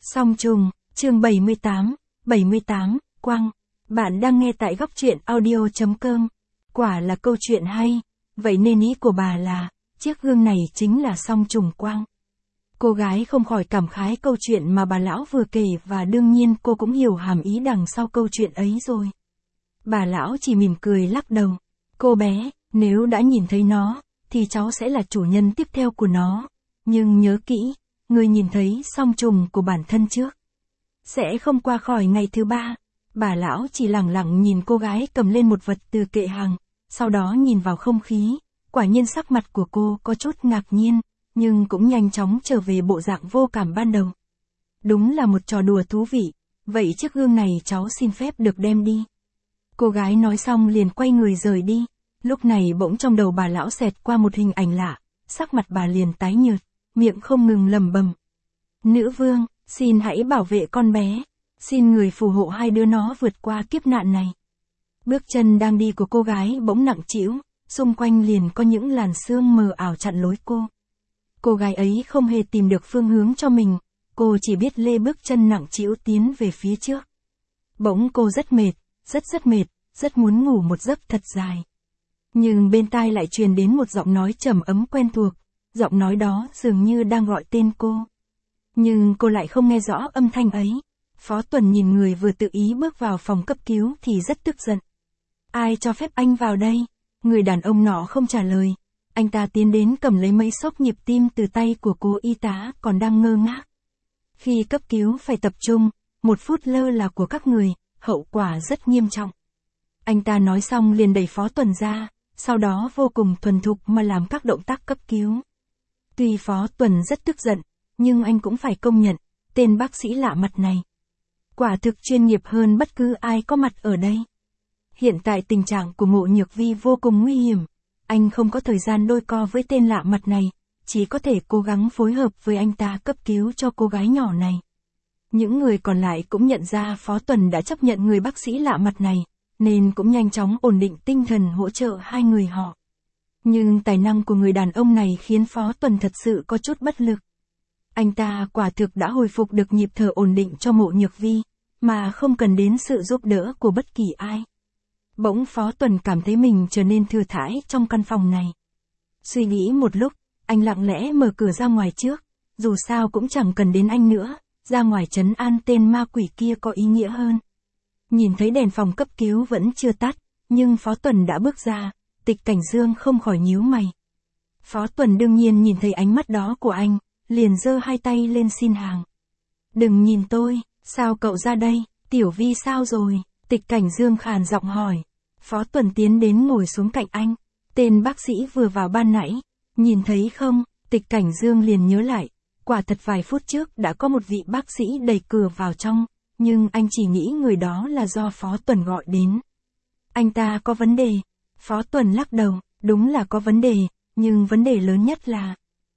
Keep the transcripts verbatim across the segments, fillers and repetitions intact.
Song trùng, chương bảy mươi tám, bảy mươi tám, Quang. Bạn đang nghe tại góc truyện audio chấm com. Quả là câu chuyện hay, vậy nên ý của bà là, chiếc gương này chính là song trùng Quang. Cô gái không khỏi cảm khái câu chuyện mà bà lão vừa kể và đương nhiên cô cũng hiểu hàm ý đằng sau câu chuyện ấy rồi. Bà lão chỉ mỉm cười lắc đầu. Cô bé, nếu đã nhìn thấy nó, thì cháu sẽ là chủ nhân tiếp theo của nó. Nhưng nhớ kỹ, người nhìn thấy song trùng của bản thân trước. Sẽ không qua khỏi ngày thứ ba. Bà lão chỉ lẳng lặng nhìn cô gái cầm lên một vật từ kệ hàng, sau đó nhìn vào không khí. Quả nhiên sắc mặt của cô có chút ngạc nhiên, nhưng cũng nhanh chóng trở về bộ dạng vô cảm ban đầu. Đúng là một trò đùa thú vị, vậy chiếc gương này cháu xin phép được đem đi. Cô gái nói xong liền quay người rời đi. Lúc này bỗng trong đầu bà lão xẹt qua một hình ảnh lạ, sắc mặt bà liền tái nhợt, miệng không ngừng lẩm bẩm. Nữ vương, xin hãy bảo vệ con bé, xin người phù hộ hai đứa nó vượt qua kiếp nạn này. Bước chân đang đi của cô gái bỗng nặng trĩu, xung quanh liền có những làn sương mờ ảo chặn lối cô. Cô gái ấy không hề tìm được phương hướng cho mình, cô chỉ biết lê bước chân nặng trĩu tiến về phía trước. Bỗng cô rất mệt, rất rất mệt, rất muốn ngủ một giấc thật dài. Nhưng bên tai lại truyền đến một giọng nói trầm ấm quen thuộc, giọng nói đó dường như đang gọi tên cô. Nhưng cô lại không nghe rõ âm thanh ấy. Phó Tuần nhìn người vừa tự ý bước vào phòng cấp cứu thì rất tức giận. Ai cho phép anh vào đây? Người đàn ông nọ không trả lời. Anh ta tiến đến cầm lấy mấy xốc nhịp tim từ tay của cô y tá còn đang ngơ ngác. Khi cấp cứu phải tập trung, một phút lơ là của các người, hậu quả rất nghiêm trọng. Anh ta nói xong liền đẩy Phó Tuần ra, sau đó vô cùng thuần thục mà làm các động tác cấp cứu. Tuy Phó Tuần rất tức giận, nhưng anh cũng phải công nhận, tên bác sĩ lạ mặt này quả thực chuyên nghiệp hơn bất cứ ai có mặt ở đây. Hiện tại tình trạng của Mộ Nhược Vi vô cùng nguy hiểm, anh không có thời gian đôi co với tên lạ mặt này, chỉ có thể cố gắng phối hợp với anh ta cấp cứu cho cô gái nhỏ này. Những người còn lại cũng nhận ra Phó Tuần đã chấp nhận người bác sĩ lạ mặt này, nên cũng nhanh chóng ổn định tinh thần hỗ trợ hai người họ. Nhưng tài năng của người đàn ông này khiến Phó Tuần thật sự có chút bất lực. Anh ta quả thực đã hồi phục được nhịp thở ổn định cho Mộ Nhược Vi, mà không cần đến sự giúp đỡ của bất kỳ ai. Bỗng Phó Tuần cảm thấy mình trở nên thừa thãi trong căn phòng này. Suy nghĩ một lúc, anh lặng lẽ mở cửa ra ngoài trước, dù sao cũng chẳng cần đến anh nữa, ra ngoài trấn an tên ma quỷ kia có ý nghĩa hơn. Nhìn thấy đèn phòng cấp cứu vẫn chưa tắt, nhưng Phó Tuần đã bước ra, Tịch Cảnh Dương không khỏi nhíu mày. Phó Tuần đương nhiên nhìn thấy ánh mắt đó của anh, liền giơ hai tay lên xin hàng. Đừng nhìn tôi, sao cậu ra đây, Tiểu Vi sao rồi? Tịch Cảnh Dương khàn giọng hỏi. Phó Tuần tiến đến ngồi xuống cạnh anh. Tên bác sĩ vừa vào ban nãy, nhìn thấy không? Tịch Cảnh Dương liền nhớ lại, quả thật vài phút trước đã có một vị bác sĩ đẩy cửa vào trong, nhưng anh chỉ nghĩ người đó là do Phó Tuần gọi đến. Anh ta có vấn đề. Phó Tuần lắc đầu, đúng là có vấn đề, nhưng vấn đề lớn nhất là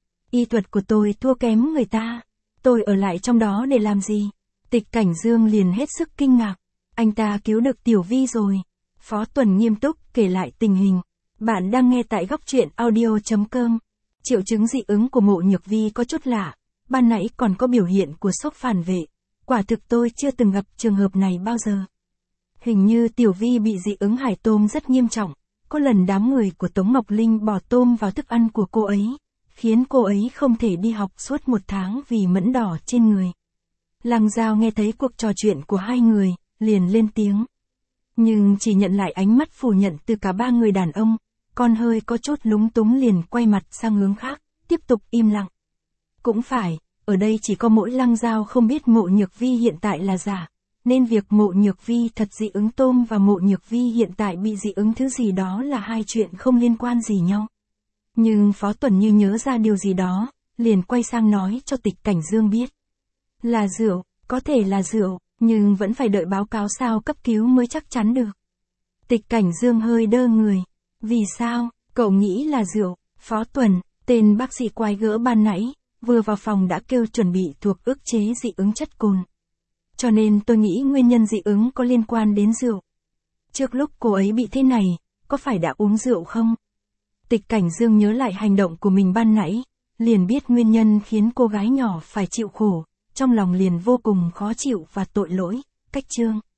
y thuật của tôi thua kém người ta. Tôi ở lại trong đó để làm gì? Tịch Cảnh Dương liền hết sức kinh ngạc. Anh ta cứu được Tiểu Vi rồi. Phó Tuần nghiêm túc kể lại tình hình. Bạn đang nghe tại góc truyện audio chấm com. Triệu chứng dị ứng của Mộ Nhược Vi có chút lạ. Ban nãy còn có biểu hiện của sốc phản vệ. Quả thực tôi chưa từng gặp trường hợp này bao giờ. Hình như Tiểu Vi bị dị ứng hải tôm rất nghiêm trọng. Có lần đám người của Tống Ngọc Linh bỏ tôm vào thức ăn của cô ấy, khiến cô ấy không thể đi học suốt một tháng vì mẫn đỏ trên người. Lăng Giao nghe thấy cuộc trò chuyện của hai người, liền lên tiếng. Nhưng chỉ nhận lại ánh mắt phủ nhận từ cả ba người đàn ông, con hơi có chút lúng túng liền quay mặt sang hướng khác, tiếp tục im lặng. Cũng phải, ở đây chỉ có mỗi Lăng Giao không biết Mộ Nhược Vi hiện tại là giả, nên việc Mộ Nhược Vi thật dị ứng tôm và Mộ Nhược Vi hiện tại bị dị ứng thứ gì đó là hai chuyện không liên quan gì nhau. Nhưng Phó Tuần như nhớ ra điều gì đó, liền quay sang nói cho Tịch Cảnh Dương biết. Là rượu, có thể là rượu, nhưng vẫn phải đợi báo cáo sao cấp cứu mới chắc chắn được. Tịch Cảnh Dương hơi đơ người. Vì sao, cậu nghĩ là rượu? Phó Tuần, tên bác sĩ quái gỡ ban nãy, vừa vào phòng đã kêu chuẩn bị thuốc ức chế dị ứng chất cồn. Cho nên tôi nghĩ nguyên nhân dị ứng có liên quan đến rượu. Trước lúc cô ấy bị thế này, có phải đã uống rượu không? Tịch Cảnh Dương nhớ lại hành động của mình ban nãy, liền biết nguyên nhân khiến cô gái nhỏ phải chịu khổ, trong lòng liền vô cùng khó chịu và tội lỗi. Cách chương